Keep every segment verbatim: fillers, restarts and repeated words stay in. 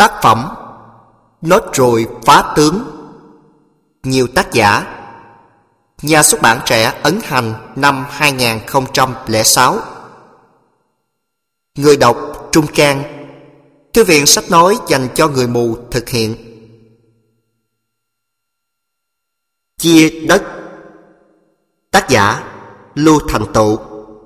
Tác phẩm Nốt ruồi phá tướng. Nhiều tác giả. Nhà xuất bản Trẻ ấn hành năm hai nghìn không trăm lẻ sáu. Người đọc Trung Can. Thư viện sách nói dành cho người mù thực hiện. Chia đất. Tác giả Lưu Thành Tựu.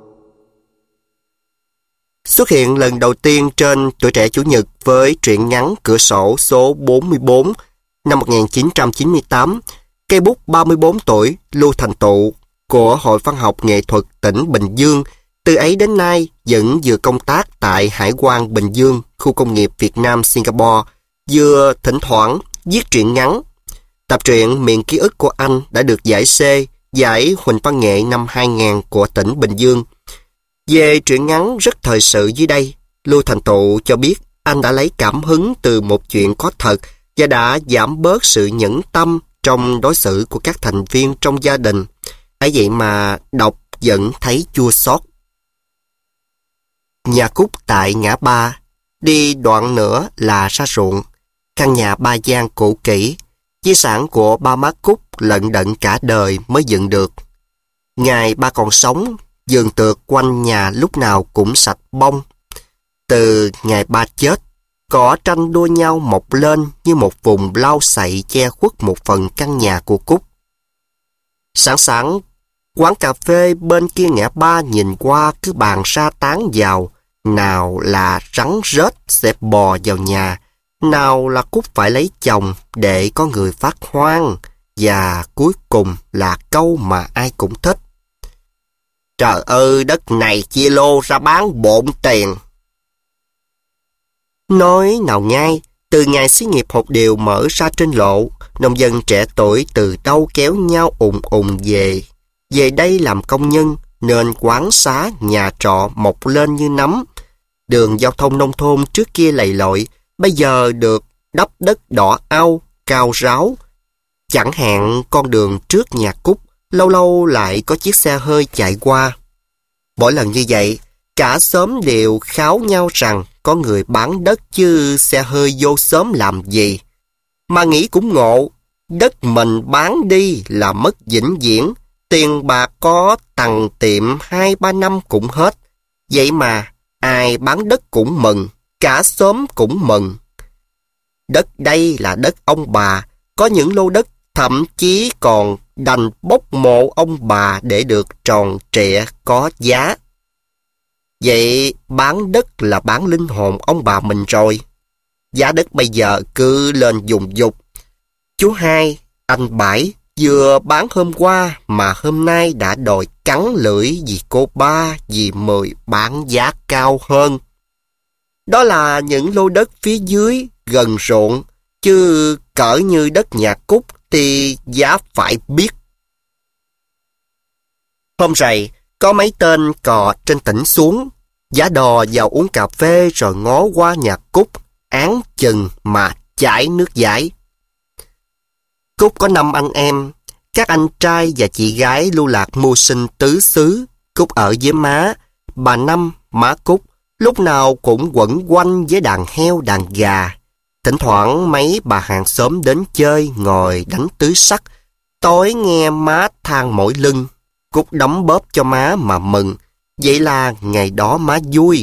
Xuất hiện lần đầu tiên trên Tuổi Trẻ Chủ nhật với truyện ngắn Cửa sổ số bốn mươi bốn năm một nghìn chín trăm chín mươi tám, cây bút ba mươi bốn tuổi Lưu Thành Tựu của Hội Văn học Nghệ thuật tỉnh Bình Dương, từ ấy đến nay vẫn vừa công tác tại Hải quan Bình Dương, khu công nghiệp Việt Nam Singapore, vừa thỉnh thoảng viết truyện ngắn. Tập truyện Miền Ký ức của anh đã được giải C, giải Huỳnh Văn Nghệ năm hai nghìn của tỉnh Bình Dương. Về truyện ngắn rất thời sự dưới đây, Lưu Thành Tựu cho biết anh đã lấy cảm hứng từ một chuyện có thật và đã giảm bớt sự nhẫn tâm trong đối xử của các thành viên trong gia đình. Ấy vậy mà đọc vẫn thấy chua xót. Nhà Cúc tại ngã ba, đi đoạn nữa là ra ruộng. Căn nhà ba gian cũ kỹ, di sản của ba má Cúc lận đận cả đời mới dựng được. Ngày ba còn sống, vườn tược quanh nhà lúc nào cũng sạch bông. Từ ngày ba chết, cỏ tranh đua nhau mọc lên như một vùng lau sậy che khuất một phần căn nhà của Cúc. Sáng sáng, quán cà phê bên kia ngã ba nhìn qua cứ bàn sa tán vào, nào là rắn rết sẽ bò vào nhà, nào là Cúc phải lấy chồng để có người phát hoang, và cuối cùng là câu mà ai cũng thích: trời ơi, đất này chia lô ra bán bộn tiền. Nói nào ngay, từ ngày xí nghiệp hột điều mở ra trên lộ, nông dân trẻ tuổi từ đâu kéo nhau ùn ùn về. Về đây làm công nhân, nên quán xá, nhà trọ mọc lên như nấm. Đường giao thông nông thôn trước kia lầy lội, bây giờ được đắp đất đỏ au, cao ráo. Chẳng hạn con đường trước nhà Cúc, lâu lâu lại có chiếc xe hơi chạy qua. Mỗi lần như vậy, cả xóm đều kháo nhau rằng có người bán đất chứ xe hơi vô xóm làm gì. Mà nghĩ cũng ngộ, đất mình bán đi là mất vĩnh viễn, tiền bạc có tằng tiệm hai ba năm cũng hết. Vậy mà ai bán đất cũng mừng, cả xóm cũng mừng. Đất đây là đất ông bà, có những lô đất thậm chí còn đành bốc mộ ông bà để được tròn trịa có giá. Vậy bán đất là bán linh hồn ông bà mình rồi. Giá đất bây giờ cứ lên dùng dục. Chú hai, anh Bảy vừa bán hôm qua mà hôm nay đã đòi cắn lưỡi vì cô ba, vì mười bán giá cao hơn. Đó là những lô đất phía dưới gần ruộng, chứ cỡ như đất nhà Cúc thì giá phải biết. Hôm rày, có mấy tên cò trên tỉnh xuống, giá đò vào uống cà phê rồi ngó qua nhà Cúc, án chừng mà chảy nước dãi. Cúc có năm anh em, các anh trai và chị gái lưu lạc mưu sinh tứ xứ. Cúc ở với má, bà Năm, má Cúc, lúc nào cũng quẩn quanh với đàn heo đàn gà. Thỉnh thoảng mấy bà hàng xóm đến chơi ngồi đánh tứ sắc, tối nghe má than mỏi lưng. Cúc đấm bóp cho má mà mừng, vậy là ngày đó má vui.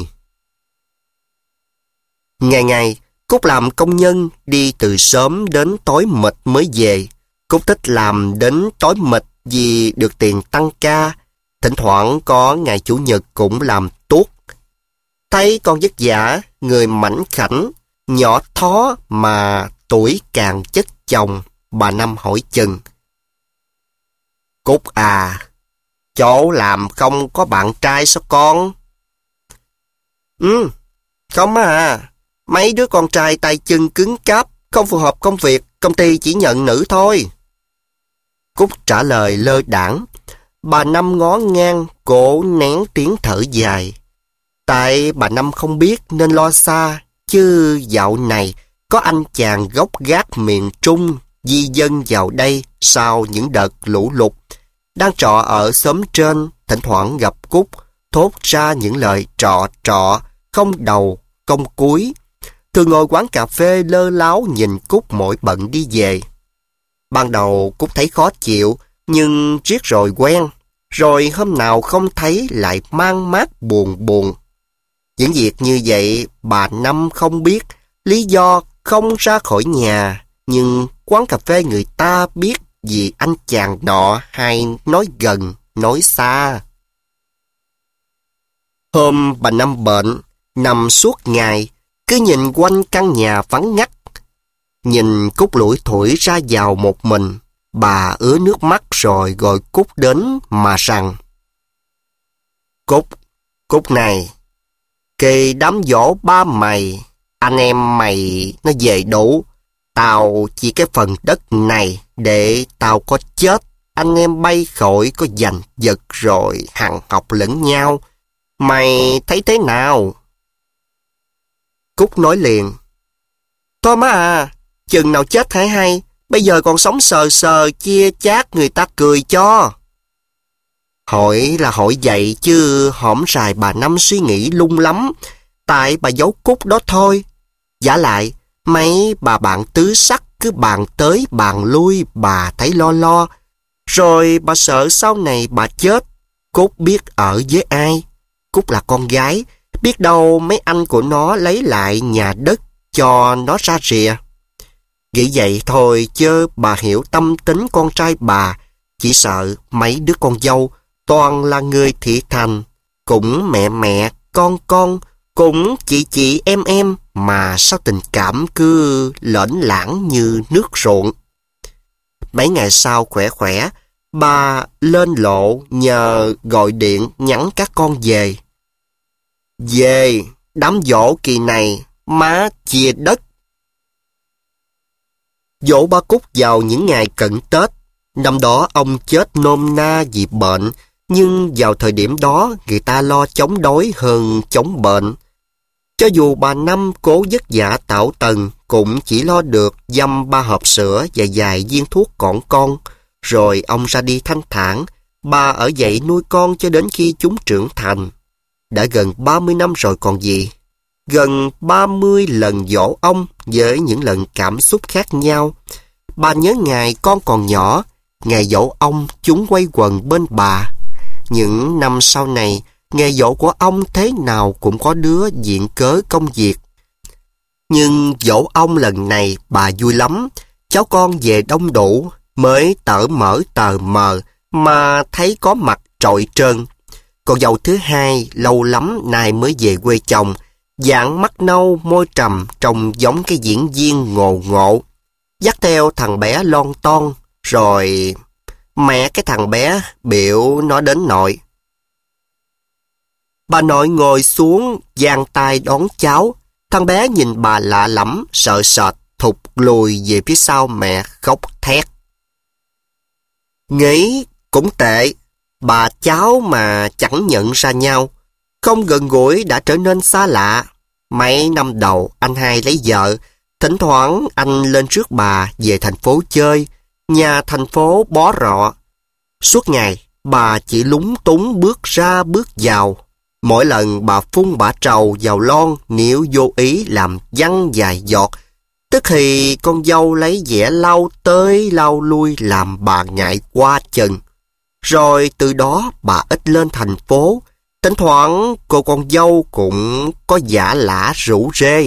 Ngày ngày, Cúc làm công nhân, đi từ sớm đến tối mịt mới về. Cúc thích làm đến tối mịt vì được tiền tăng ca. Thỉnh thoảng có ngày Chủ nhật cũng làm tuốt. Thấy con vất vả, người mảnh khảnh, nhỏ thó mà tuổi càng chất chồng, bà Năm hỏi chừng: Cúc à, chỗ làm không có bạn trai sao con? Ừ, không à, mấy đứa con trai tay chân cứng cáp, không phù hợp công việc, công ty chỉ nhận nữ thôi. Cúc trả lời lơ đãng. Bà Năm ngó ngang, cổ nén tiếng thở dài. Tại bà Năm không biết nên lo xa, chứ dạo này có anh chàng gốc gác miền Trung di dân vào đây sau những đợt lũ lụt, đang trọ ở xóm trên, thỉnh thoảng gặp Cúc, thốt ra những lời trọ trọ, không đầu, không cuối. thường ngồi quán cà phê lơ láo nhìn Cúc mỗi bận đi về. Ban đầu Cúc thấy khó chịu, nhưng riết rồi quen. Rồi hôm nào không thấy lại mang mát buồn buồn. Những việc như vậy bà Năm không biết, lý do không ra khỏi nhà, nhưng quán cà phê người ta biết vì anh chàng nọ hay nói gần, nói xa. Hôm bà Năm bệnh, nằm suốt ngày, cứ nhìn quanh căn nhà vắng ngắt. Nhìn Cúc lủi thủi ra vào một mình, bà ứa nước mắt rồi gọi Cúc đến mà rằng: Cúc, Cúc này, kỳ đám dỗ ba mày, anh em mày nó về đủ. Tao chỉ cái phần đất này để tao có chết, anh em bay khỏi có giành giật rồi hằn học lẫn nhau. Mày thấy thế nào? Cúc nói liền: Thôi má à, chừng nào chết hãy hay, bây giờ còn sống sờ sờ chia chác người ta cười cho. Hỏi là hỏi vậy chứ hổm rài bà Năm suy nghĩ lung lắm, tại bà giấu Cúc đó thôi. Giả lại, mấy bà bạn tứ sắc cứ bàn tới bàn lui, bà thấy lo lo. Rồi bà sợ sau này bà chết, Cúc biết ở với ai. Cúc là con gái, biết đâu mấy anh của nó lấy lại nhà đất cho nó ra rìa. Nghĩ vậy thôi chứ bà hiểu tâm tính con trai bà, chỉ sợ mấy đứa con dâu toàn là người thị thành, cũng mẹ mẹ, con con, cũng chị chị em em, mà sao tình cảm cứ lởn lảng như nước ruộng. Mấy ngày sau khỏe khỏe, bà lên lộ nhờ gọi điện nhắn các con về. Về, đám giỗ kỳ này, má chia đất. Giỗ ba Cúc vào những ngày cận Tết. Năm đó ông chết nôm na vì bệnh, nhưng vào thời điểm đó người ta lo chống đói hơn chống bệnh. Cho dù bà Năm cố vất vả tảo tần, cũng chỉ lo được dăm ba hộp sữa và vài viên thuốc cỏn con. Rồi ông ra đi thanh thản, bà ở dậy nuôi con cho đến khi chúng trưởng thành. Đã gần ba mươi năm rồi còn gì. Gần ba mươi lần dỗ ông với những lần cảm xúc khác nhau. Bà nhớ ngày con còn nhỏ, ngày dỗ ông chúng quay quần bên bà. Những năm sau này, ngày dỗ của ông thế nào cũng có đứa viện cớ công việc. Nhưng dỗ ông lần này bà vui lắm, cháu con về đông đủ, mới tở mở tờ mờ mà thấy có mặt trội trơn. Con dâu thứ hai lâu lắm nay mới về quê chồng, dạng mắt nâu môi trầm, trông giống cái diễn viên ngộ ngộ. Dắt theo thằng bé lon ton, rồi mẹ cái thằng bé biểu nó đến nội. Bà nội ngồi xuống, giang tay đón cháu. Thằng bé nhìn bà lạ lẫm, sợ sệt, thụt lùi về phía sau mẹ khóc thét. Nghĩ cũng tệ, bà cháu mà chẳng nhận ra nhau, không gần gũi đã trở nên xa lạ. Mấy năm đầu anh hai lấy vợ, thỉnh thoảng anh lên rước bà về thành phố chơi, nhà thành phố bó rọ. Suốt ngày bà chỉ lúng túng bước ra bước vào. Mỗi lần bà phun bã trầu vào lon, nếu vô ý làm văng vài giọt, tức thì con dâu lấy dẻ lau tới lau lui làm bà ngại qua chừng. Rồi từ đó bà ít lên thành phố, thỉnh thoảng cô con dâu cũng có giả lả rủ rê.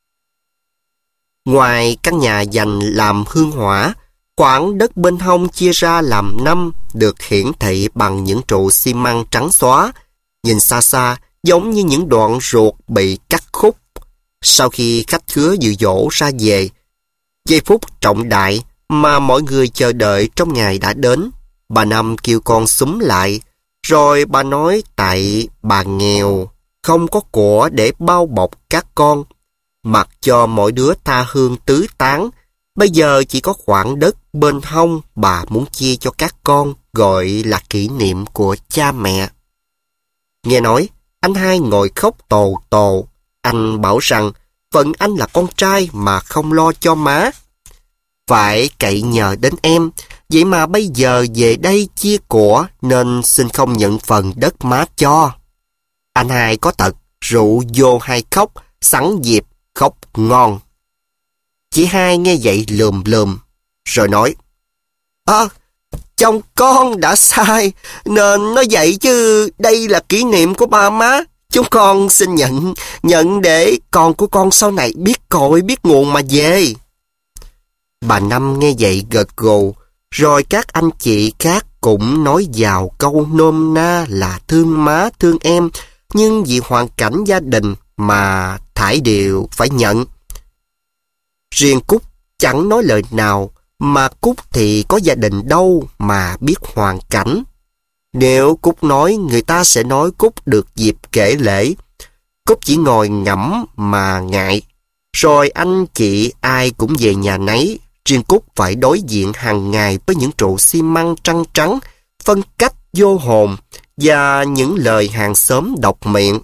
Ngoài căn nhà dành làm hương hỏa, khoảng đất bên hông chia ra làm năm, được hiển thị bằng những trụ xi măng trắng xóa, nhìn xa xa giống như những đoạn ruột bị cắt khúc. Sau khi khách khứa dự dỗ ra về, giây phút trọng đại mà mọi người chờ đợi trong ngày đã đến, bà Năm kêu con xúm lại, rồi bà nói tại bà nghèo, không có của để bao bọc các con, mặc cho mỗi đứa tha hương tứ tán. Bây giờ chỉ có khoảng đất bên hông bà muốn chia cho các con, gọi là kỷ niệm của cha mẹ. Nghe nói, anh hai ngồi khóc tồ tồ. Anh bảo rằng phận anh là con trai mà không lo cho má, phải cậy nhờ đến em. Vậy mà bây giờ về đây chia của nên xin không nhận phần đất má cho. Anh hai có tật rượu vô hay khóc, sẵn dịp khóc ngon. Chị hai nghe vậy lườm lườm, rồi nói, Ơ, chồng con đã sai, nên nói vậy chứ đây là kỷ niệm của ba má. Chúng con xin nhận, nhận để con của con sau này biết cội biết nguồn mà về. Bà Năm nghe vậy gật gù, rồi các anh chị khác cũng nói vào câu nôm na là thương má thương em, nhưng vì hoàn cảnh gia đình mà thải đều phải nhận. Riêng Cúc chẳng nói lời nào, mà Cúc thì có gia đình đâu mà biết hoàn cảnh. Nếu Cúc nói, người ta sẽ nói Cúc được dịp kể lể. Cúc chỉ ngồi ngẫm mà ngại. Rồi anh chị ai cũng về nhà nấy, riêng Cúc phải đối diện hàng ngày với những trụ xi măng trăng trắng, phân cách vô hồn và những lời hàng xóm độc miệng.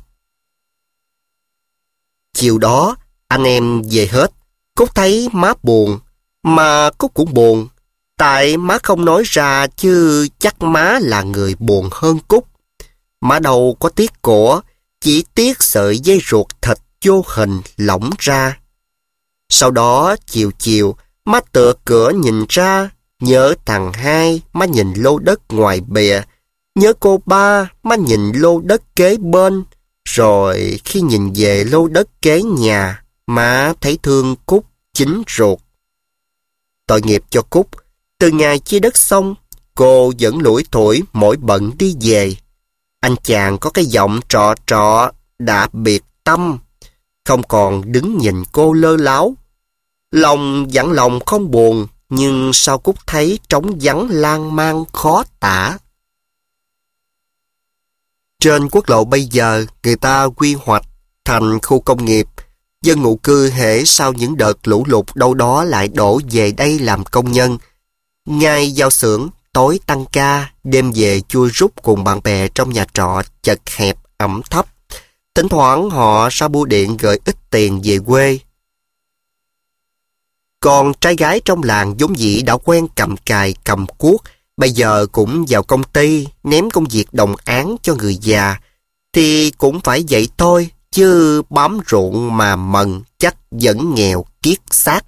Chiều đó, anh em về hết. Cúc thấy má buồn, mà Cúc cũng buồn. Tại má không nói ra chứ chắc má là người buồn hơn Cúc. Má đâu có tiếc của, chỉ tiếc sợi dây ruột thịt vô hình lỏng ra. Sau đó chiều chiều, má tựa cửa nhìn ra, nhớ thằng hai, má nhìn lô đất ngoài bìa. Nhớ cô ba, má nhìn lô đất kế bên. Rồi khi nhìn về lô đất kế nhà, má thấy thương Cúc chính ruột. Tội nghiệp cho Cúc, từ ngày chia đất xong, cô vẫn lủi thủi mỗi bận đi về. Anh chàng có cái giọng trọ trọ đã biệt tâm, không còn đứng nhìn cô lơ láo. Lòng dặn lòng không buồn, nhưng sao Cúc thấy trống vắng lan man khó tả. Trên quốc lộ bây giờ, người ta quy hoạch thành khu công nghiệp. Dân ngụ cư hễ sau những đợt lũ lụt đâu đó lại đổ về đây làm công nhân. Ngày giao xưởng, tối tăng ca, đêm về chui rút cùng bạn bè trong nhà trọ chật hẹp ẩm thấp. Thỉnh thoảng họ ra bưu điện gửi ít tiền về quê. Còn trai gái trong làng vốn dĩ đã quen cầm cài cầm cuốc, bây giờ cũng vào công ty ném công việc đồng áng cho người già, thì cũng phải vậy thôi, chứ bám ruộng mà mần chắc vẫn nghèo kiết xác.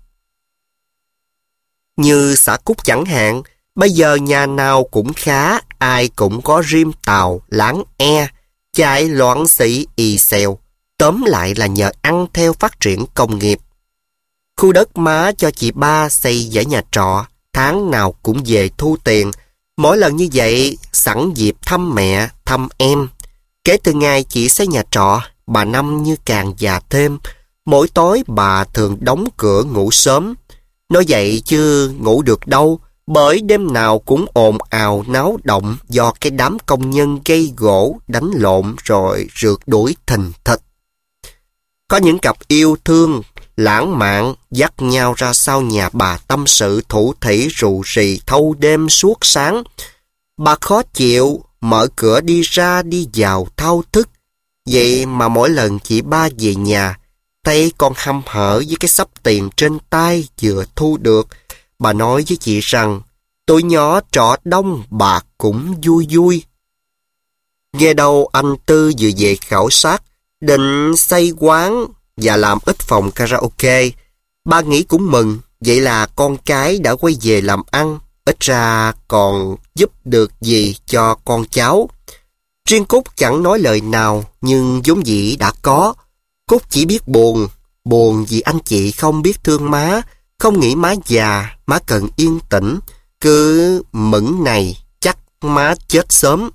Như xã Cúc chẳng hạn, bây giờ nhà nào cũng khá, ai cũng có rim tàu, láng e, chạy loạn xị ì xèo, tóm lại là nhờ ăn theo phát triển công nghiệp. Khu đất má cho chị ba xây dãy nhà trọ, tháng nào cũng về thu tiền. Mỗi lần như vậy, sẵn dịp thăm mẹ, thăm em. Kể từ ngày chị xây nhà trọ, bà Năm như càng già thêm. Mỗi tối bà thường đóng cửa ngủ sớm. Nói vậy chứ ngủ được đâu, bởi đêm nào cũng ồn ào náo động do cái đám công nhân gây gỗ, đánh lộn rồi rượt đuổi thình thịch. Có những cặp yêu thương, lãng mạn dắt nhau ra sau nhà bà tâm sự thủ thỉ rù rì thâu đêm suốt sáng. Bà khó chịu, mở cửa đi ra đi vào thao thức. Vậy mà mỗi lần chị ba về nhà, tay còn hăm hở với cái xấp tiền trên tay vừa thu được, bà nói với chị rằng tụi nhỏ trọ đông bà cũng vui vui. Nghe đâu anh Tư vừa về khảo sát, định xây quán và làm ít phòng karaoke. Ba nghĩ cũng mừng, vậy là con cái đã quay về làm ăn, ít ra còn giúp được gì cho con cháu. Riêng Cúc chẳng nói lời nào, nhưng vốn dĩ đã có. Cúc chỉ biết buồn, buồn vì anh chị không biết thương má, không nghĩ má già, má cần yên tĩnh, cứ mững này chắc má chết sớm.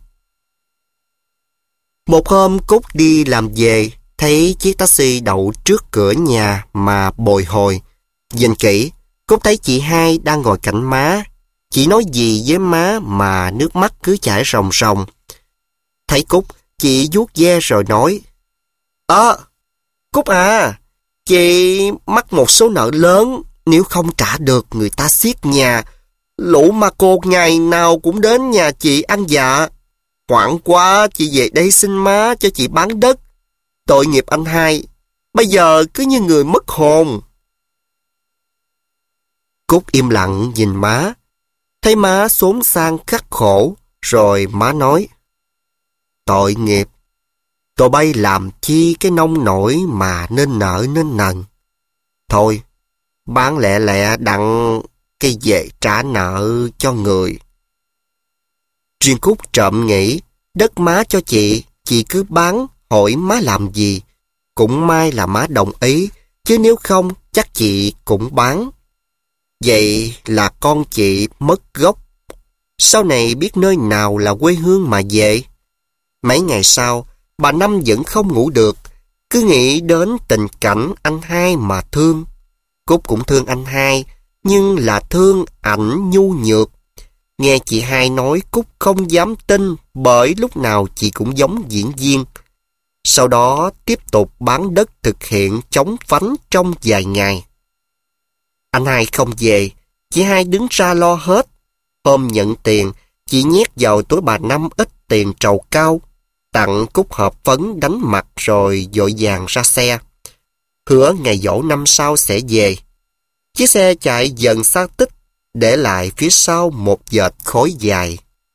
Một hôm Cúc đi làm về, thấy chiếc taxi đậu trước cửa nhà mà bồi hồi. Nhìn kỹ, Cúc thấy chị hai đang ngồi cạnh má. Chị nói gì với má mà nước mắt cứ chảy ròng ròng. Thấy Cúc, chị vuốt ve rồi nói, Ơ, Cúc à, chị mắc một số nợ lớn, nếu không trả được người ta xiết nhà. Lũ ma cô ngày nào cũng đến nhà chị ăn dạ. Hoảng quá, chị về đây xin má cho chị bán đất. Tội nghiệp anh hai, bây giờ cứ như người mất hồn. Cúc im lặng nhìn má, thấy má xốn sang khắc khổ, rồi má nói, tội nghiệp, tụi bay làm chi cái nông nổi mà nên nợ nên nần. thôi. Bán lẹ lẹ đặng cái về trả nợ cho người. Riêng Cúc trộm nghĩ, đất má cho chị, chị cứ bán, hỏi má làm gì. Cũng may là má đồng ý, chứ nếu không chắc chị cũng bán. Vậy là con chị mất gốc. Sau này biết nơi nào là quê hương mà về. Mấy ngày sau, bà Năm vẫn không ngủ được, cứ nghĩ đến tình cảnh anh hai mà thương. Cúc cũng thương anh hai, nhưng là thương ảnh nhu nhược. Nghe chị hai nói Cúc không dám tin, bởi lúc nào chị cũng giống diễn viên. Sau đó tiếp tục bán đất thực hiện chống phánh trong vài ngày. Anh hai không về, chị hai đứng ra lo hết. Hôm nhận tiền, chị nhét vào túi bà Năm ít tiền trầu cao, tặng Cúc hộp phấn đánh mặt rồi vội vàng ra xe. Hứa ngày giỗ năm sau sẽ về. Chiếc xe chạy dần xa tích, để lại phía sau một vệt khói dài.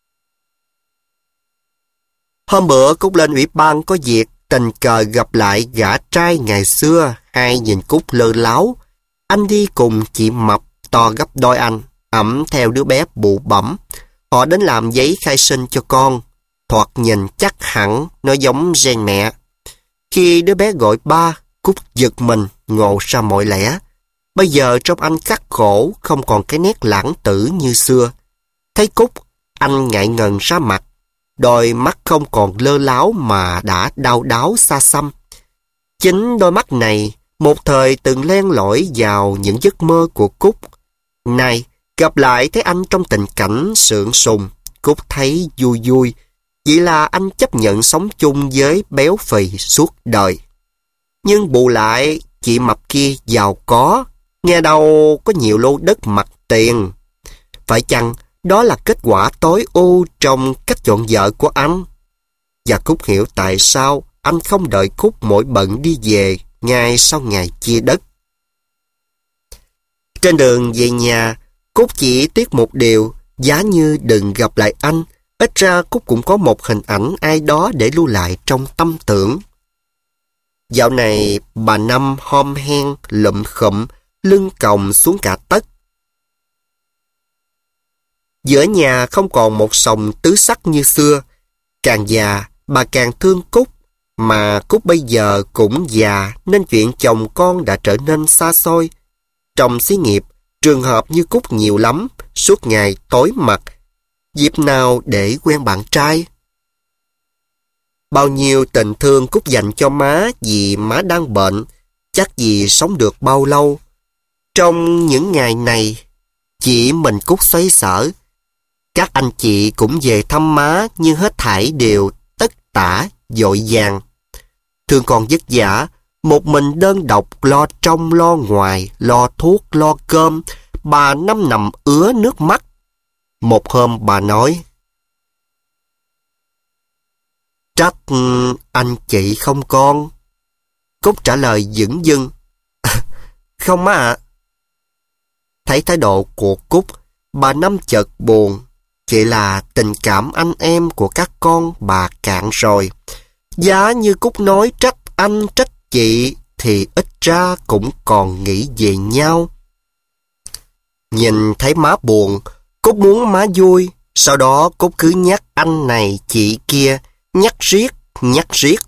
Hôm bữa Cúc lên ủy ban có việc, tình cờ gặp lại gã trai ngày xưa, hai nhìn Cúc lơ láo. Anh đi cùng chị mập, to gấp đôi anh, ẵm theo đứa bé bụ bẫm. Họ đến làm giấy khai sinh cho con. Thoạt nhìn chắc hẳn nó giống gen mẹ. Khi đứa bé gọi ba, Cúc giật mình, ngộ ra mọi lẽ. Bây giờ trong anh khắc khổ, không còn cái nét lãng tử như xưa. Thấy Cúc, anh ngại ngần ra mặt. Đôi mắt không còn lơ láo mà đã đau đáu xa xăm. Chính đôi mắt này, một thời từng len lỏi vào những giấc mơ của Cúc. Nay, gặp lại thấy anh trong tình cảnh sượng sùng, Cúc thấy vui vui. Chỉ là anh chấp nhận sống chung với béo phì suốt đời. Nhưng bù lại, chị mập kia giàu có, nghe đâu có nhiều lô đất mặt tiền. Phải chăng đó là kết quả tối ưu trong cách chọn vợ của anh? Và Cúc hiểu tại sao anh không đợi Cúc mỗi bận đi về ngay sau ngày chia đất. Trên đường về nhà, Cúc chỉ tiếc một điều, giá như đừng gặp lại anh. Ít ra Cúc cũng có một hình ảnh ai đó để lưu lại trong tâm tưởng. Dạo này bà Năm hom hen, lụm khụm, lưng còng xuống cả tấc. Giữa nhà không còn một sòng tứ sắc như xưa. Càng già, bà càng thương Cúc. Mà Cúc bây giờ cũng già nên chuyện chồng con đã trở nên xa xôi. Trong xí nghiệp, trường hợp như Cúc nhiều lắm, suốt ngày tối mặt. Dịp nào để quen bạn trai? Bao nhiêu tình thương Cúc dành cho má vì má đang bệnh, chắc gì sống được bao lâu. Trong những ngày này, chỉ mình Cúc xoay sở. Các anh chị cũng về thăm má nhưng hết thảy đều tất tả, vội vàng. Thương còn vất vả, một mình đơn độc lo trong lo ngoài, lo thuốc, lo cơm, bà Năm nằm ứa nước mắt. Một hôm bà nói, trách anh chị không con. Cúc trả lời dửng dưng, không má ạ. Thấy thái độ của Cúc, bà Năm chợt buồn. Chỉ là tình cảm anh em của các con bà cạn rồi. Giá như Cúc nói trách anh trách chị thì ít ra cũng còn nghĩ về nhau. Nhìn thấy má buồn, Cúc muốn má vui. Sau đó Cúc cứ nhắc anh này chị kia, nhắc riết, nhắc riết.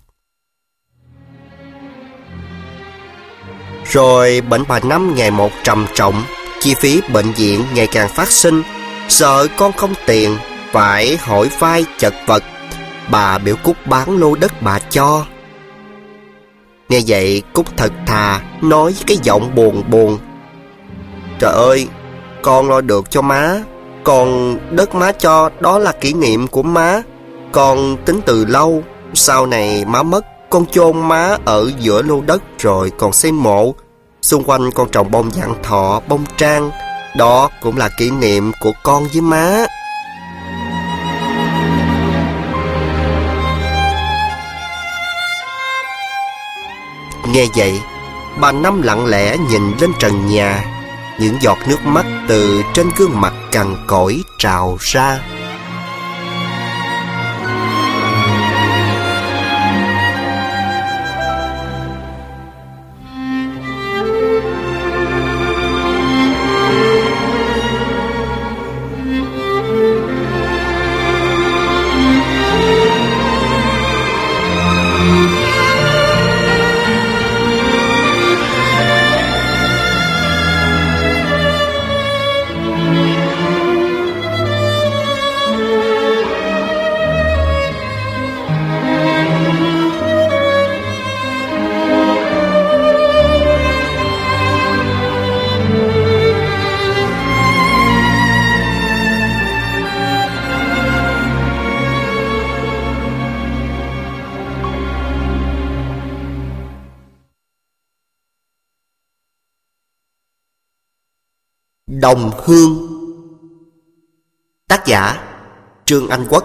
Rồi bệnh bà Năm ngày một trầm trọng, chi phí bệnh viện ngày càng phát sinh. Sợ con không tiền, phải hỏi vai chật vật. Bà biểu Cúc bán lô đất bà cho. Nghe vậy Cúc thật thà, nói với cái giọng buồn buồn, trời ơi, con lo được cho má. Còn đất má cho đó là kỷ niệm của má. Con tính từ lâu, sau này má mất, con chôn má ở giữa lô đất rồi còn xây mộ. Xung quanh con trồng bông vạn thọ, bông trang. Đó cũng là kỷ niệm của con với má. Nghe vậy, bà Năm lặng lẽ nhìn lên trần nhà. Những giọt nước mắt từ trên gương mặt cằn cỗi trào ra. Đồng Hương. Tác giả Trương Anh Quốc.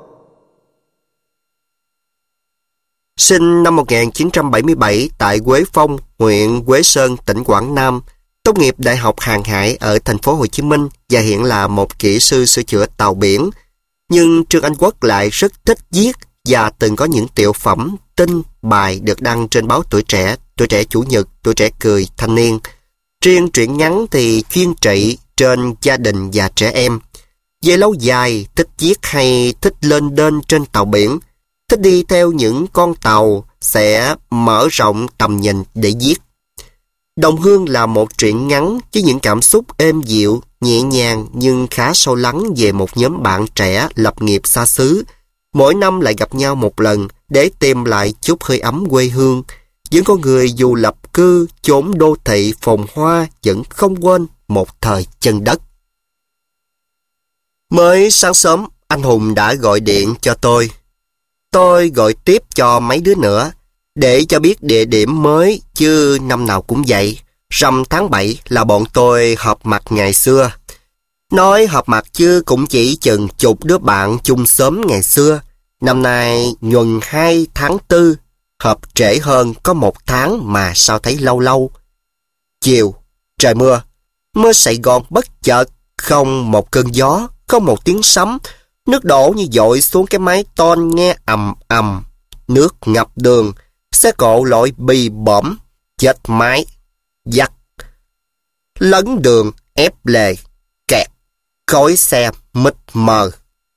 Sinh năm một nghìn chín trăm bảy mươi bảy tại Quế Phong, huyện Quế Sơn, tỉnh Quảng Nam. Tốt nghiệp Đại học Hàng hải ở thành phố Hồ Chí Minh và hiện là một kỹ sư sửa chữa tàu biển. Nhưng Trương Anh Quốc lại rất thích viết và từng có những tiểu phẩm, tin, bài được đăng trên báo Tuổi Trẻ, Tuổi Trẻ Chủ nhật, Tuổi Trẻ Cười, Thanh niên. Riêng truyện ngắn thì chuyên trị trên gia đình và trẻ em. Về lâu dài, thích viết hay thích lên đên trên tàu biển, thích đi theo những con tàu sẽ mở rộng tầm nhìn để viết. Đồng Hương là một truyện ngắn với những cảm xúc êm dịu, nhẹ nhàng nhưng khá sâu lắng về một nhóm bạn trẻ lập nghiệp xa xứ. Mỗi năm lại gặp nhau một lần để tìm lại chút hơi ấm quê hương. Những con người dù lập cư chốn đô thị phồn hoa vẫn không quên một thời chân đất. Mới sáng sớm, anh Hùng đã gọi điện cho tôi. Tôi gọi tiếp cho mấy đứa nữa, để cho biết địa điểm mới, chứ năm nào cũng vậy. Rằm tháng bảy là bọn tôi họp mặt ngày xưa. Nói họp mặt chứ cũng chỉ chừng chục đứa bạn chung xóm ngày xưa. Năm nay nhuần hai tháng tư, họp trễ hơn có một tháng mà sao thấy lâu lâu. Chiều, trời mưa. Mưa Sài Gòn bất chợt, không một cơn gió, không một tiếng sấm. Nước đổ như dội xuống cái mái tôn nghe ầm ầm. Nước ngập đường, xe cộ lội bì bõm, chết máy, giặc. Lấn đường, ép lề, kẹt, khói xe mịt mờ.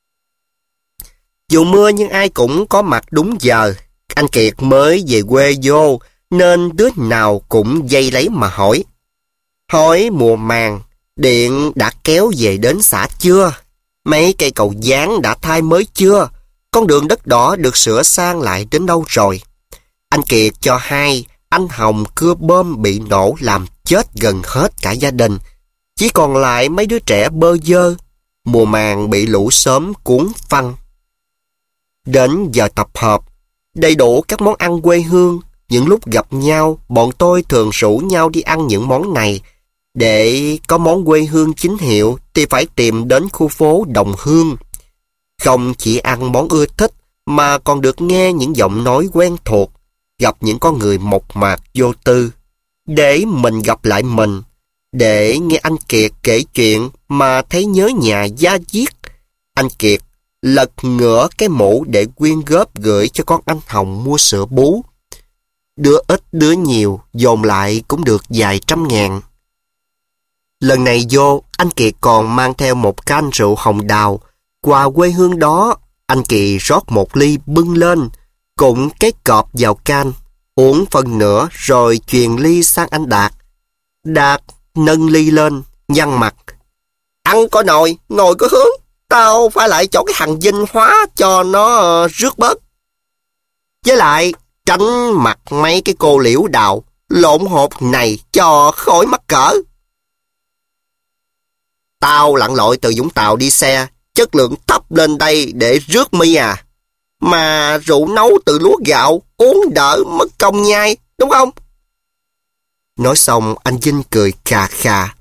Dù mưa nhưng ai cũng có mặt đúng giờ. Anh Kiệt mới về quê vô, nên đứa nào cũng dây lấy mà hỏi. Hỏi mùa màng, điện đã kéo về đến xã chưa? Mấy cây cầu dáng đã thay mới chưa? Con đường đất đỏ được sửa sang lại đến đâu rồi? Anh Kiệt cho hay anh Hồng cưa bơm bị nổ làm chết gần hết cả gia đình. Chỉ còn lại mấy đứa trẻ bơ vơ. Mùa màng bị lũ xóm cuốn phăng. Đến giờ tập hợp, đầy đủ các món ăn quê hương. Những lúc gặp nhau, bọn tôi thường rủ nhau đi ăn những món này. Để có món quê hương chính hiệu thì phải tìm đến khu phố Đồng Hương. Không chỉ ăn món ưa thích mà còn được nghe những giọng nói quen thuộc, gặp những con người mộc mạc vô tư. Để mình gặp lại mình, để nghe anh Kiệt kể chuyện mà thấy nhớ nhà da diết. Anh Kiệt lật ngửa cái mũ để quyên góp gửi cho con anh Hồng mua sữa bú. Đứa ít đứa nhiều, dồn lại cũng được vài trăm ngàn. Lần này vô, anh Kiệt còn mang theo một can rượu hồng đào. Quà quê hương đó, anh Kỳ rót một ly bưng lên, cũng cái cọp vào can, uống phần nữa rồi truyền ly sang anh Đạt. Đạt nâng ly lên, nhăn mặt. Ăn có nồi, ngồi có hướng, tao phải lại chỗ cái thằng dinh hóa cho nó rước bớt. Với lại, tránh mặt mấy cái cô liễu đào, lộn hột này cho khỏi mắc cỡ. Tao lặn lội từ Vũng Tàu đi xe, chất lượng thấp lên đây để rước mi à. Mà rượu nấu từ lúa gạo, uống đỡ mất công nhai, đúng không? Nói xong anh Vinh cười khà khà.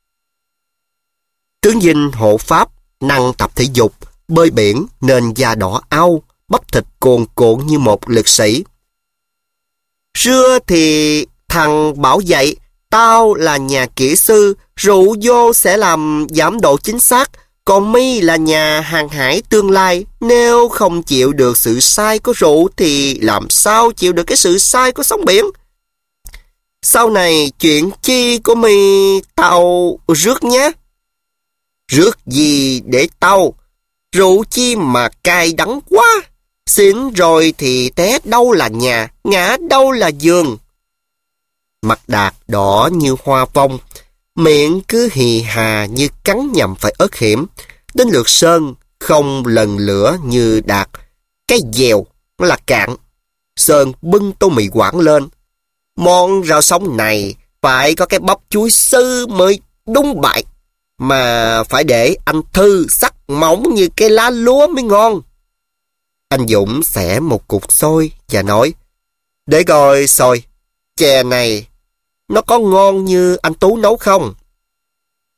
Tướng Vinh hộ pháp, năng tập thể dục, bơi biển nên da đỏ au, bắp thịt cuồn cuộn như một liệt sĩ. Xưa thì thằng bảo vậy, tao là nhà kỹ sư, rượu vô sẽ làm giảm độ chính xác, còn mi là nhà hàng hải tương lai, nếu không chịu được sự sai của rượu thì làm sao chịu được cái sự sai của sóng biển. Sau này chuyện chi của mi tao rước nhé. Rước gì để tao? Rượu chi mà cay đắng quá. Xỉn rồi thì té đâu là nhà, ngã đâu là giường. Mặt Đạt đỏ như hoa vong, miệng cứ hì hà như cắn nhầm phải ớt hiểm. Đến lượt Sơn không lần lửa như Đạt. Cái dèo là cạn. Sơn bưng tô mì Quảng lên. Món rau sống này phải có cái bắp chuối sư mới đúng bại. Mà phải để anh Thư sắc mỏng như cái lá lúa mới ngon. Anh Dũng xẻ một cục xôi và nói, để coi xôi, chè này nó có ngon như anh Tú nấu không?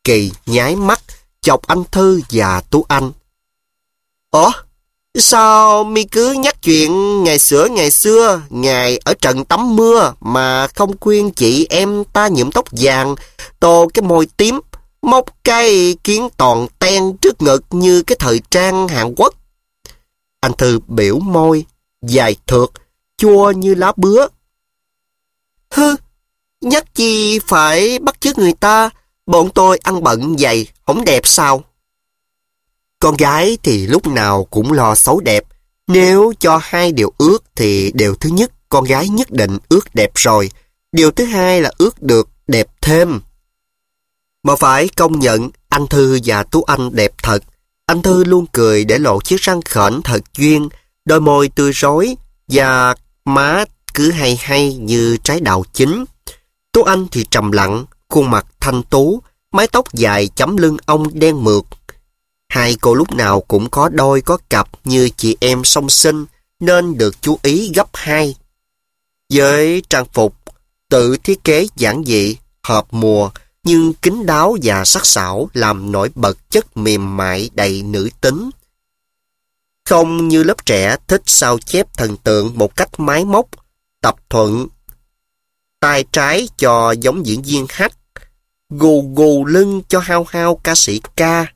kỳ nháy mắt, chọc anh Thư và Tú Anh. Ủa? Sao mi cứ nhắc chuyện ngày xưa ngày xưa, ngày ở trận tắm mưa mà không khuyên chị em ta nhuộm tóc vàng, tô cái môi tím, móc cái kiến toàn ten trước ngực như cái thời trang Hàn Quốc? Anh Thư biểu môi, dài thượt, chua như lá bứa. Hư, nhắc chi phải bắt chước người ta, bọn tôi ăn bận vậy, không đẹp sao? Con gái thì lúc nào cũng lo xấu đẹp. Nếu cho hai điều ước thì điều thứ nhất, con gái nhất định ước đẹp rồi. Điều thứ hai là ước được đẹp thêm. Mà phải công nhận, anh Thư và Tú Anh đẹp thật. Anh Thư luôn cười để lộ chiếc răng khểnh thật duyên, đôi môi tươi rói và má cứ hay hay như trái đào chín. Tú Anh thì trầm lặng, khuôn mặt thanh tú, mái tóc dài chấm lưng ong đen mượt. Hai cô lúc nào cũng có đôi có cặp như chị em song sinh, nên được chú ý gấp hai. Với trang phục tự thiết kế giản dị, hợp mùa, nhưng kín đáo và sắc sảo làm nổi bật chất mềm mại đầy nữ tính. Không như lớp trẻ thích sao chép thần tượng một cách máy móc, tập thuận tay trái cho giống diễn viên hát, gù gù lưng cho hao hao ca sĩ ca.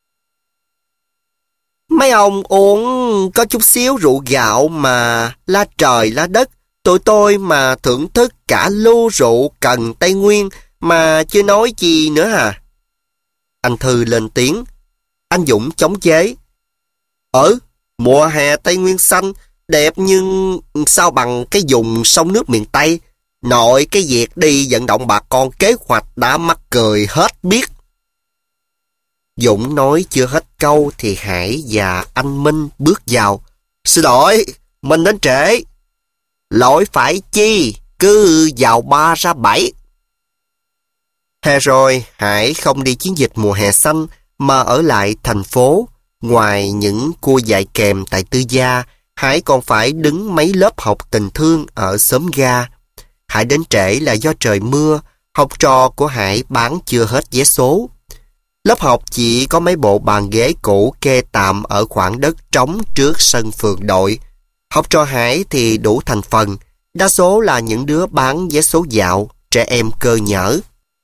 Mấy ông uống có chút xíu rượu gạo mà la trời la đất, tụi tôi mà thưởng thức cả lu rượu cần Tây Nguyên mà chưa nói gì nữa à? Anh Thư lên tiếng. Anh Dũng chống chế. Ừ, mùa hè Tây Nguyên xanh, đẹp nhưng sao bằng cái vùng sông nước miền Tây. Nội cái việc đi vận động bà con kế hoạch đã mắc cười hết biết. Dũng nói chưa hết câu thì Hải và anh Minh bước vào. Xin lỗi, mình đến trễ. Lỗi phải chi, cứ vào ba ra bảy. Hè rồi, Hải không đi chiến dịch mùa hè xanh mà ở lại thành phố. Ngoài những cua dạy kèm tại Tư Gia, Hải còn phải đứng mấy lớp học tình thương ở xóm ga. Hải đến trễ là do trời mưa, học trò của Hải bán chưa hết vé số. Lớp học chỉ có mấy bộ bàn ghế cũ kê tạm ở khoảng đất trống trước sân phường đội. Học trò Hải thì đủ thành phần, đa số là những đứa bán vé số dạo, trẻ em cơ nhở.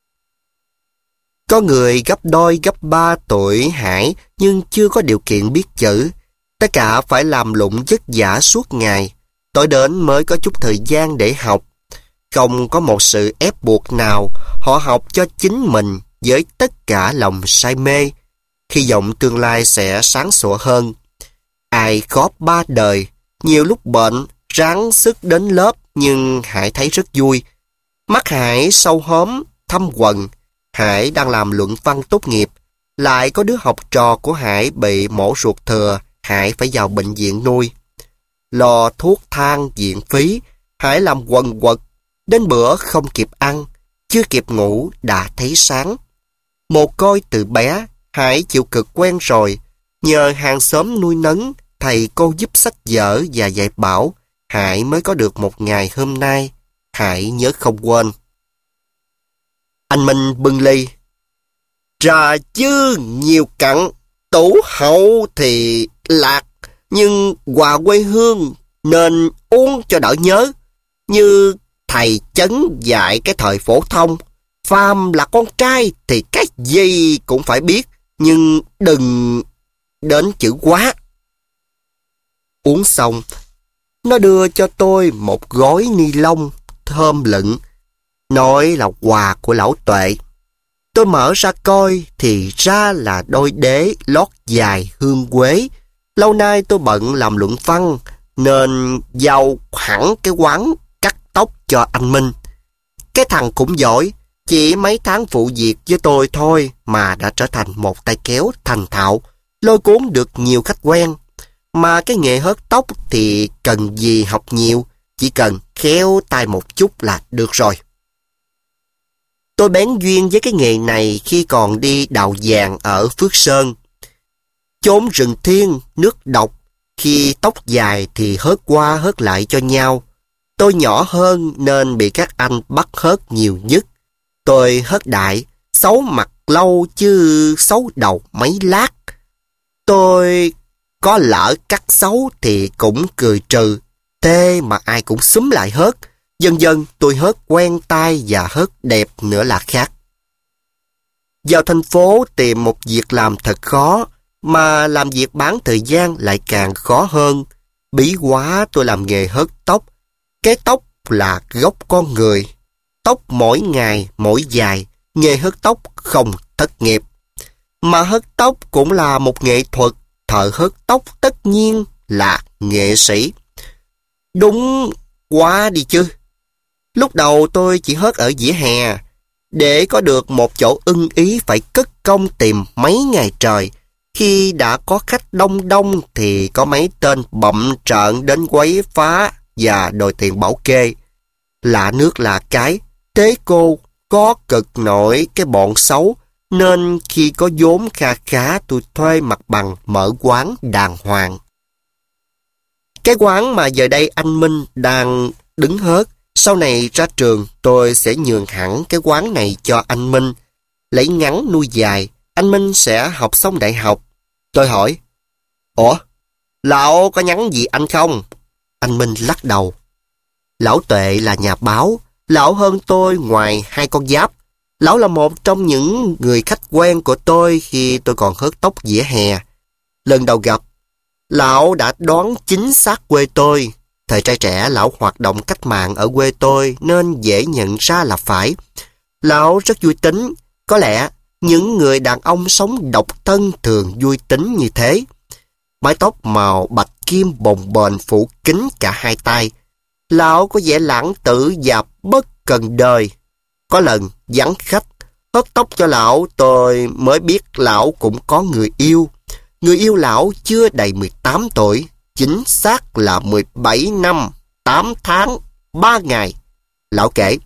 Có người gấp đôi gấp ba tuổi Hải nhưng chưa có điều kiện biết chữ. Tất cả phải làm lụng vất vả suốt ngày, tối đến mới có chút thời gian để học. Không có một sự ép buộc nào, họ học cho chính mình với tất cả lòng say mê, hy vọng tương lai sẽ sáng sủa hơn. Ai góp ba đời, nhiều lúc bệnh, ráng sức đến lớp nhưng Hải thấy rất vui. Mắt Hải sâu hóm, thâm quầng. Hải đang làm luận văn tốt nghiệp, lại có đứa học trò của Hải bị mổ ruột thừa, Hải phải vào bệnh viện nuôi. Lo thuốc thang viện phí, Hải làm quần quật, đến bữa không kịp ăn, chưa kịp ngủ đã thấy sáng. Một coi từ bé, Hải chịu cực quen rồi, nhờ hàng xóm nuôi nấng, thầy cô giúp sách vở và dạy bảo, Hải mới có được một ngày hôm nay. Hải nhớ không quên. Anh Minh bưng ly. Trà chứ nhiều cặn, tủ hậu thì lạc, nhưng quà quê hương nên uống cho đỡ nhớ. Như thầy Chấn dạy cái thời phổ thông, phàm là con trai thì cái gì cũng phải biết, nhưng đừng đến chữ quá. Uống xong, nó đưa cho tôi một gói ni lông thơm lựng, nói là quà của lão Tuệ. Tôi mở ra coi thì ra là đôi đế lót dài hương quế. Lâu nay tôi bận làm luận văn nên giao hẳn cái quán cắt tóc cho anh Minh. Cái thằng cũng giỏi, chỉ mấy tháng phụ việc với tôi thôi mà đã trở thành một tay kéo thành thạo, lôi cuốn được nhiều khách quen. Mà cái nghề hớt tóc thì cần gì học nhiều, chỉ cần khéo tay một chút là được rồi. Tôi bén duyên với cái nghề này khi còn đi đào vàng ở Phước Sơn. Chốn rừng thiên, nước độc, khi tóc dài thì hớt qua hớt lại cho nhau. Tôi nhỏ hơn nên bị các anh bắt hớt nhiều nhất. Tôi hớt đại, xấu mặt lâu chứ xấu đầu mấy lát. Tôi có lỡ cắt xấu thì cũng cười trừ, thế mà ai cũng xúm lại hớt. Dần dần tôi hớt quen tay và hớt đẹp nữa là khác. Vào thành phố tìm một việc làm thật khó, mà làm việc bán thời gian lại càng khó hơn. Bí quá tôi làm nghề hớt tóc. Cái tóc là gốc con người. Tóc mỗi ngày mỗi dài, nghề hớt tóc không thất nghiệp. Mà hớt tóc cũng là một nghệ thuật, thợ hớt tóc tất nhiên là nghệ sĩ. Đúng quá đi chứ. Lúc đầu tôi chỉ hớt ở vỉa hè. Để có được một chỗ ưng ý phải cất công tìm mấy ngày trời. Khi đã có khách đông đông thì có mấy tên bậm trợn đến quấy phá và đòi tiền bảo kê. Lạ nước là cái, tế cô có cực nổi cái bọn xấu, nên khi có vốn kha khá tôi thuê mặt bằng mở quán đàng hoàng. Cái quán mà giờ đây anh Minh đang đứng hớt, sau này ra trường tôi sẽ nhường hẳn cái quán này cho anh Minh. Lấy ngắn nuôi dài, anh Minh sẽ học xong đại học. Tôi hỏi, ủa, lão có nhắn gì anh không? Anh Minh lắc đầu. Lão Tuệ là nhà báo, lão hơn tôi ngoài hai con giáp. Lão là một trong những người khách quen của tôi khi tôi còn hớt tóc vỉa hè. Lần đầu gặp, lão đã đoán chính xác quê tôi. Thời trai trẻ lão hoạt động cách mạng ở quê tôi nên dễ nhận ra là phải. Lão rất vui tính, có lẽ những người đàn ông sống độc thân thường vui tính như thế. Mái tóc màu bạch kim bồng bềnh phủ kín cả hai tay. Lão có vẻ lãng tử và bất cần đời. Có lần vắng khách, hớt tóc cho lão tôi mới biết lão cũng có người yêu. Người yêu lão chưa đầy mười tám tuổi, chính xác là mười bảy năm, tám tháng, ba ngày. Lão kể,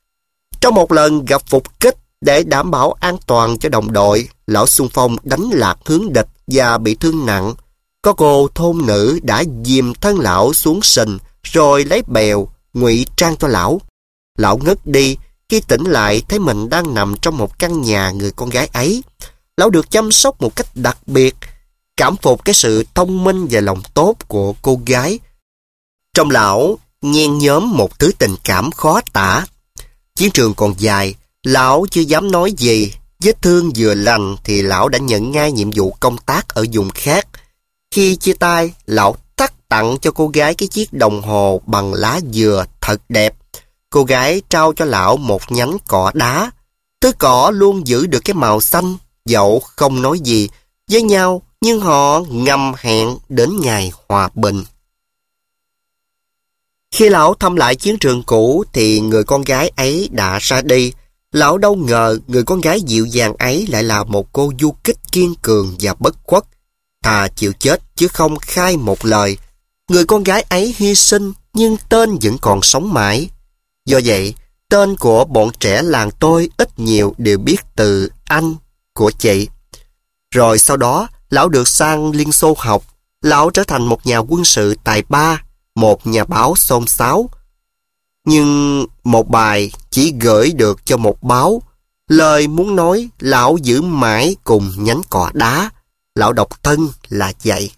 trong một lần gặp phục kích để đảm bảo an toàn cho đồng đội, lão xung phong đánh lạc hướng địch và bị thương nặng. Có cô thôn nữ đã dìm thân lão xuống sình rồi lấy bèo ngụy trang cho lão. Lão ngất đi, khi tỉnh lại thấy mình đang nằm trong một căn nhà người con gái ấy. Lão được chăm sóc một cách đặc biệt, cảm phục cái sự thông minh và lòng tốt của cô gái. Trong lão nhen nhóm một thứ tình cảm khó tả. Chiến trường còn dài, lão chưa dám nói gì. Vết thương vừa lành thì lão đã nhận ngay nhiệm vụ công tác ở vùng khác. Khi chia tay, lão tắt tặng cho cô gái cái chiếc đồng hồ bằng lá dừa thật đẹp. Cô gái trao cho lão một nhánh cỏ đá. Thứ cỏ luôn giữ được cái màu xanh, dẫu không nói gì với nhau, nhưng họ ngầm hẹn đến ngày hòa bình. Khi lão thăm lại chiến trường cũ thì người con gái ấy đã ra đi. Lão đâu ngờ người con gái dịu dàng ấy lại là một cô du kích kiên cường và bất khuất. Thà chịu chết chứ không khai một lời. Người con gái ấy hy sinh nhưng tên vẫn còn sống mãi. Do vậy, tên của bọn trẻ làng tôi ít nhiều đều biết từ anh của chị. Rồi sau đó, lão được sang Liên Xô học. Lão trở thành một nhà quân sự tài ba, một nhà báo xôn xáo. Nhưng một bài chỉ gửi được cho một báo. Lời muốn nói, lão giữ mãi cùng nhánh cỏ đá. Lão độc thân là vậy.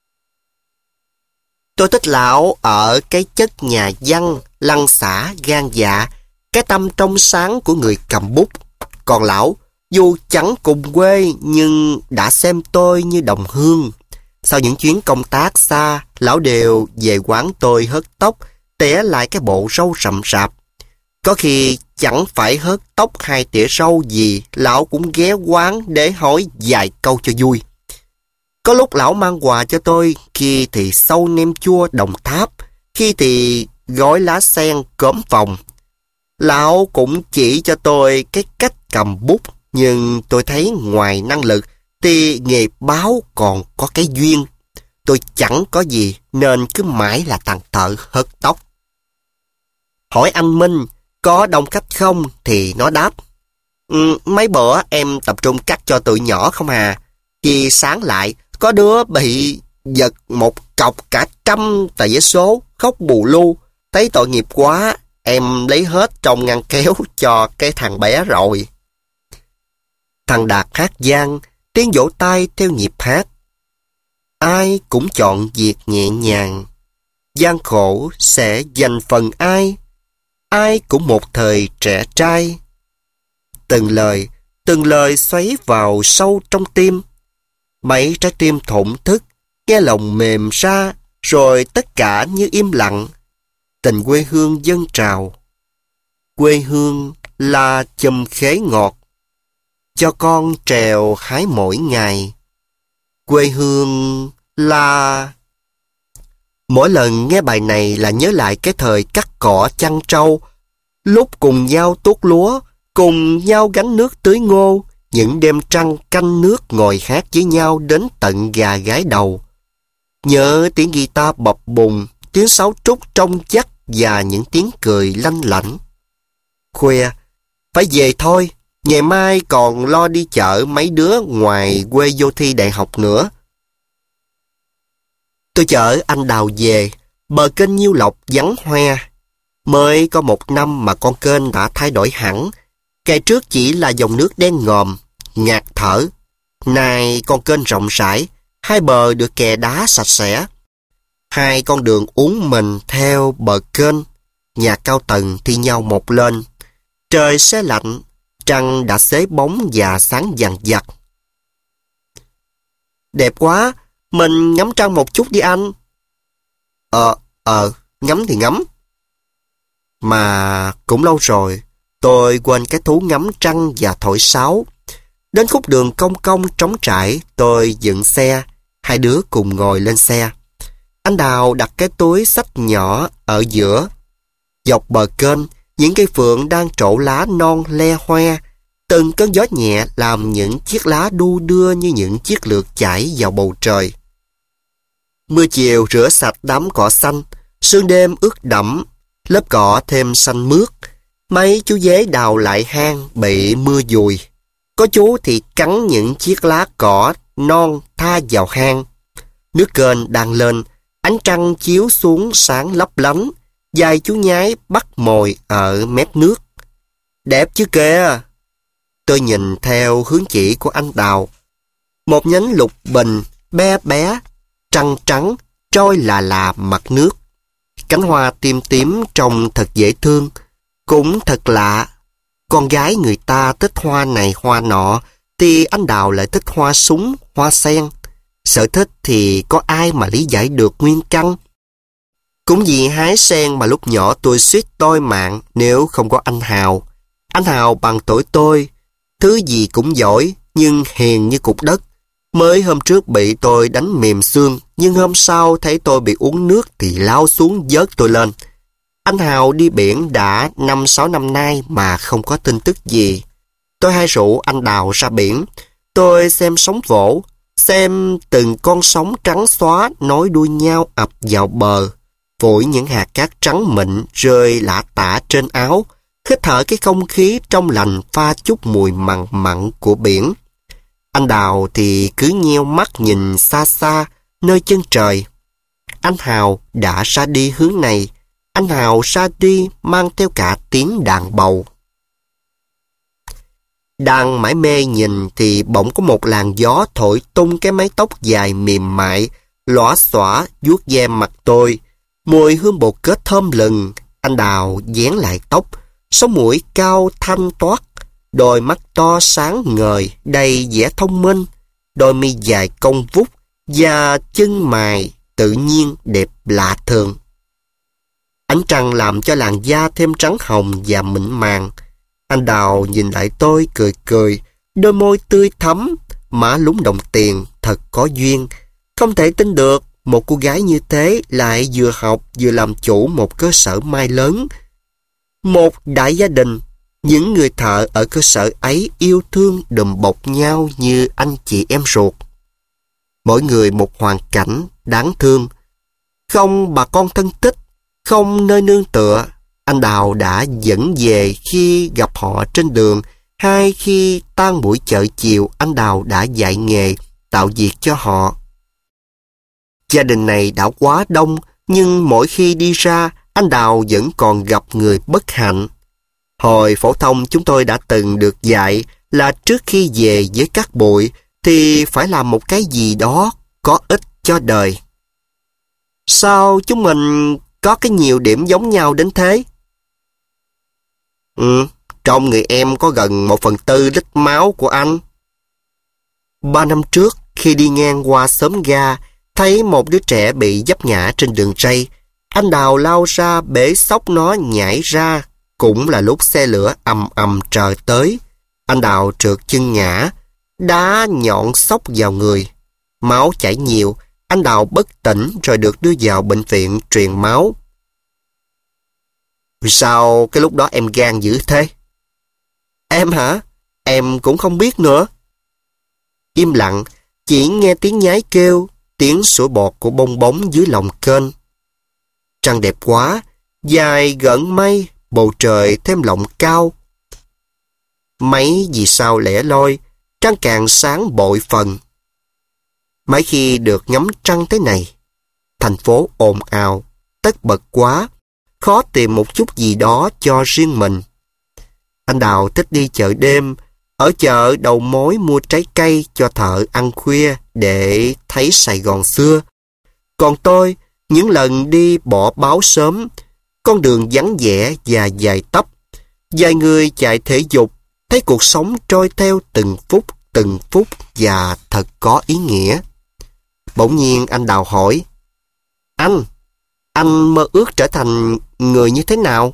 Tôi thích lão ở cái chất nhà văn, lăng xả, gan dạ, cái tâm trong sáng của người cầm bút. Còn lão, dù chẳng cùng quê nhưng đã xem tôi như đồng hương. Sau những chuyến công tác xa, lão đều về quán tôi hớt tóc, tỉa lại cái bộ râu rậm rạp. Có khi chẳng phải hớt tóc hay tỉa râu gì, lão cũng ghé quán để hỏi vài câu cho vui. Có lúc lão mang quà cho tôi, khi thì sâu nem chua Đồng Tháp, khi thì gói lá sen Cốm Phòng. Lão cũng chỉ cho tôi cái cách cầm bút, nhưng tôi thấy ngoài năng lực thì nghề báo còn có cái duyên. Tôi chẳng có gì nên cứ mãi là thằng thợ hớt tóc. Hỏi anh Minh có đông khách không thì nó đáp, ừ, mấy bữa em tập trung cắt cho tụi nhỏ không à. Khi sáng lại có đứa bị giật một cọc cả trăm tờ vé số, khóc bù lu. Thấy tội nghiệp quá, em lấy hết trong ngăn kéo cho cái thằng bé rồi. Thật Thằng Đạt hát vang, tiếng vỗ tay theo nhịp hát. Ai cũng chọn việc nhẹ nhàng, gian khổ sẽ dành phần ai, ai cũng một thời trẻ trai. Từng lời, từng lời xoáy vào sâu trong tim. Mấy trái tim thổn thức, nghe lòng mềm ra, rồi tất cả như im lặng. Tình quê hương dâng trào. Quê hương là chùm khế ngọt, cho con trèo hái mỗi ngày. Quê hương là... Mỗi lần nghe bài này là nhớ lại cái thời cắt cỏ chăn trâu, lúc cùng nhau tuốt lúa, cùng nhau gánh nước tưới ngô, những đêm trăng canh nước ngồi hát với nhau đến tận gà gái đầu. Nhớ tiếng guitar bập bùng, tiếng sáo trúc trong chắc và những tiếng cười lanh lảnh. Khuya, phải về thôi, ngày mai còn lo đi chợ mấy đứa ngoài quê vô thi đại học nữa. Tôi chở anh Đào về, bờ kênh Nhiêu Lộc vắng hoe. Mới có một năm mà con kênh đã thay đổi hẳn. Ngày trước chỉ là dòng nước đen ngòm, ngạt thở. Nay con kênh rộng rãi, hai bờ được kè đá sạch sẽ. Hai con đường uốn mình theo bờ kênh, nhà cao tầng thi nhau một lên. Trời se lạnh, trăng đã xế bóng và sáng vàng vặt. Đẹp quá, mình ngắm trăng một chút đi anh. Ờ, ờ, ngắm thì ngắm. Mà cũng lâu rồi, tôi quên cái thú ngắm trăng và thổi sáo. Đến khúc đường cong cong trống trải, tôi dựng xe, hai đứa cùng ngồi lên xe. Anh Đào đặt cái túi xách nhỏ ở giữa. Dọc bờ kênh, những cây phượng đang trổ lá non le hoe. Từng cơn gió nhẹ làm những chiếc lá đu đưa như những chiếc lược chảy vào bầu trời. Mưa chiều rửa sạch đám cỏ xanh, sương đêm ướt đẫm, lớp cỏ thêm xanh mướt. Mấy chú dế đào lại hang bị mưa dùi. Có chú thì cắn những chiếc lá cỏ non tha vào hang. Nước kênh đang lên, ánh trăng chiếu xuống sáng lấp lánh. Vài chú nhái bắt mồi ở mép nước. Đẹp chứ kìa. Tôi nhìn theo hướng chỉ của anh Đào. Một nhánh lục bình bé bé, trăng trắng, trôi là là mặt nước. Cánh hoa tím tím trông thật dễ thương. Cũng thật lạ. Con gái người ta thích hoa này hoa nọ, thì anh Đào lại thích hoa súng, hoa sen. Sở thích thì có ai mà lý giải được nguyên căn. Cũng vì hái sen mà lúc nhỏ tôi suýt toi mạng nếu không có anh Hào. Anh Hào bằng tuổi tôi, thứ gì cũng giỏi, nhưng hiền như cục đất. Mới hôm trước bị tôi đánh mềm xương, nhưng hôm sau thấy tôi bị uống nước thì lao xuống vớt tôi lên. Anh Hào đi biển đã năm sáu năm nay mà không có tin tức gì. Tôi hay rủ anh Đào ra biển. Tôi xem sóng vỗ, xem từng con sóng trắng xóa nối đuôi nhau ập vào bờ. Phủi những hạt cát trắng mịn rơi lả tả trên áo, hít thở cái không khí trong lành pha chút mùi mặn mặn của biển. Anh Đào thì cứ nheo mắt nhìn xa xa nơi chân trời. Anh Hào đã ra đi hướng này. Anh Hào ra đi mang theo cả tiếng đàn bầu. Đang mải mê nhìn thì bỗng có một làn gió thổi tung cái mái tóc dài mềm mại, lóa xõa vuốt ve mặt tôi. Mùi hương bột kết thơm lừng. Anh Đào vén lại tóc, sống mũi cao thanh toát, đôi mắt to sáng ngời đầy vẻ thông minh, đôi mi dài cong vút và chân mày tự nhiên đẹp lạ thường. Ánh trăng làm cho làn da thêm trắng hồng và mịn màng. Anh Đào nhìn lại tôi cười cười, đôi môi tươi thắm, má lúm đồng tiền, thật có duyên. Không thể tin được một cô gái như thế lại vừa học vừa làm chủ một cơ sở may lớn. Một đại gia đình, những người thợ ở cơ sở ấy yêu thương đùm bọc nhau như anh chị em ruột. Mỗi người một hoàn cảnh đáng thương. Không bà con thân tích, không nơi nương tựa. Anh Đào đã dẫn về khi gặp họ trên đường, hay khi tan buổi chợ chiều anh Đào đã dạy nghề, tạo việc cho họ. Gia đình này đã quá đông, nhưng mỗi khi đi ra, anh Đào vẫn còn gặp người bất hạnh. Hồi phổ thông chúng tôi đã từng được dạy là trước khi về với các bụi thì phải làm một cái gì đó có ích cho đời. Sao chúng mình có cái nhiều điểm giống nhau đến thế? Ừ, trong người em có gần một phần tư lít máu của anh. Ba năm trước, khi đi ngang qua xóm ga, thấy một đứa trẻ bị vấp ngã trên đường ray. Anh Đào lao ra bế xốc nó nhảy ra, cũng là lúc xe lửa ầm ầm trời tới. Anh Đào trượt chân ngã, đá nhọn xốc vào người. Máu chảy nhiều, anh Đào bất tỉnh rồi được đưa vào bệnh viện truyền máu. Sao cái lúc đó em gan dữ thế? Em hả? Em cũng không biết nữa. Im lặng, chỉ nghe tiếng nhái kêu, tiếng sủa bọt của bong bóng dưới lòng kênh. Trăng đẹp quá, dài gợn mây, bầu trời thêm lộng cao. Mấy vì sao lẻ loi, trăng càng sáng bội phần. Mấy khi được ngắm trăng thế này, thành phố ồn ào, tất bật quá, khó tìm một chút gì đó cho riêng mình. Anh Đào thích đi chợ đêm, ở chợ đầu mối mua trái cây cho thợ ăn khuya để thấy Sài Gòn xưa. Còn tôi, những lần đi bỏ báo sớm, con đường vắng vẻ và dài tấp, vài người chạy thể dục, thấy cuộc sống trôi theo từng phút, từng phút và thật có ý nghĩa. Bỗng nhiên anh Đào hỏi, Anh, anh mơ ước trở thành người như thế nào?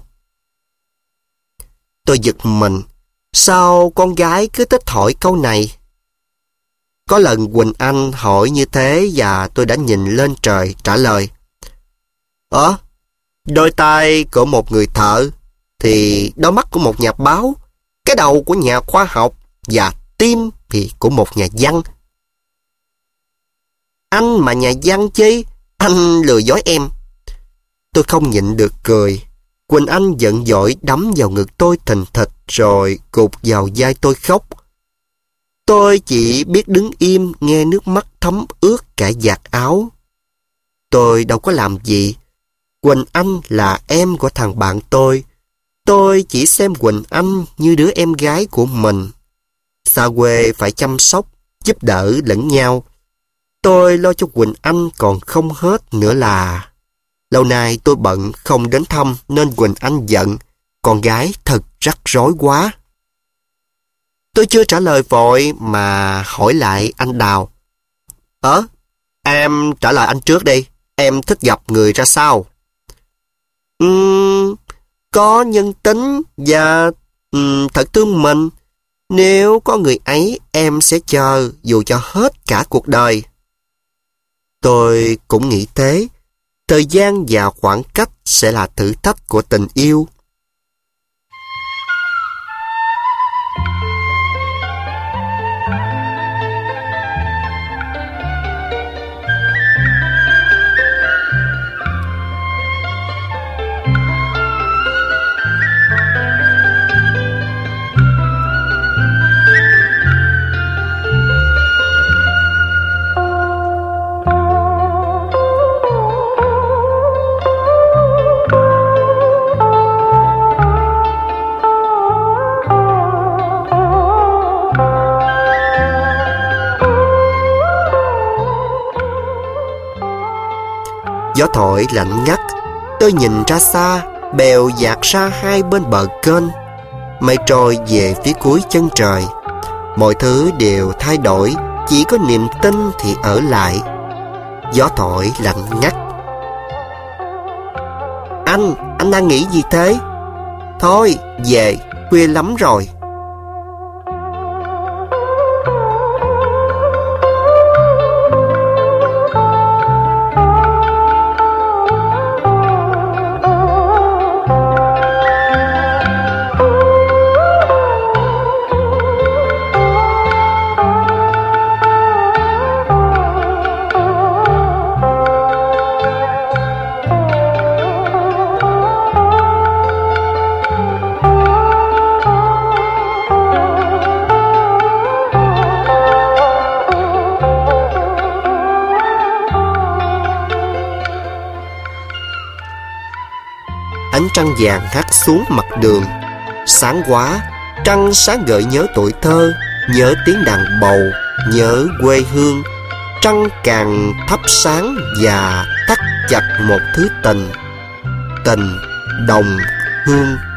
Tôi giật mình, sao con gái cứ thích hỏi câu này? Có lần Quỳnh Anh hỏi như thế và tôi đã nhìn lên trời trả lời. Ờ, đôi tay của một người thợ, thì đôi mắt của một nhà báo, cái đầu của nhà khoa học và tim thì của một nhà văn. Anh mà nhà văn chi? Anh lừa dối em. Tôi không nhịn được cười. Quỳnh Anh giận dỗi đấm vào ngực tôi thình thịch rồi gục vào vai tôi khóc. Tôi chỉ biết đứng im nghe nước mắt thấm ướt cả vạt áo. Tôi đâu có làm gì. Quỳnh Anh là em của thằng bạn tôi. Tôi chỉ xem Quỳnh Anh như đứa em gái của mình. Xa quê phải chăm sóc, giúp đỡ lẫn nhau. Tôi lo cho Quỳnh Anh còn không hết nữa là... Lâu nay tôi bận không đến thăm nên Quỳnh Anh giận. Con gái thật rắc rối quá. Tôi chưa trả lời vội mà hỏi lại anh Đào. Ờ, em trả lời anh trước đi. Em thích gặp người ra sao? Uhm, có nhân tính và um, thật thương mình. Nếu có người ấy em sẽ chờ dù cho hết cả cuộc đời. Tôi cũng nghĩ thế. Thời gian và khoảng cách sẽ là thử thách của tình yêu. Gió thổi lạnh ngắt. Tôi nhìn ra xa, bèo dạt ra hai bên bờ kênh. Mây trôi về phía cuối chân trời. Mọi thứ đều thay đổi, chỉ có niềm tin thì ở lại. Gió thổi lạnh ngắt. Anh, anh đang nghĩ gì thế? Thôi, về, khuya lắm rồi. Ánh trăng vàng hắt xuống mặt đường. Sáng quá, Trăng sáng gợi nhớ tuổi thơ, nhớ tiếng đàn bầu, nhớ quê hương. Trăng càng thắp sáng và thắt chặt một thứ tình, tình đồng hương.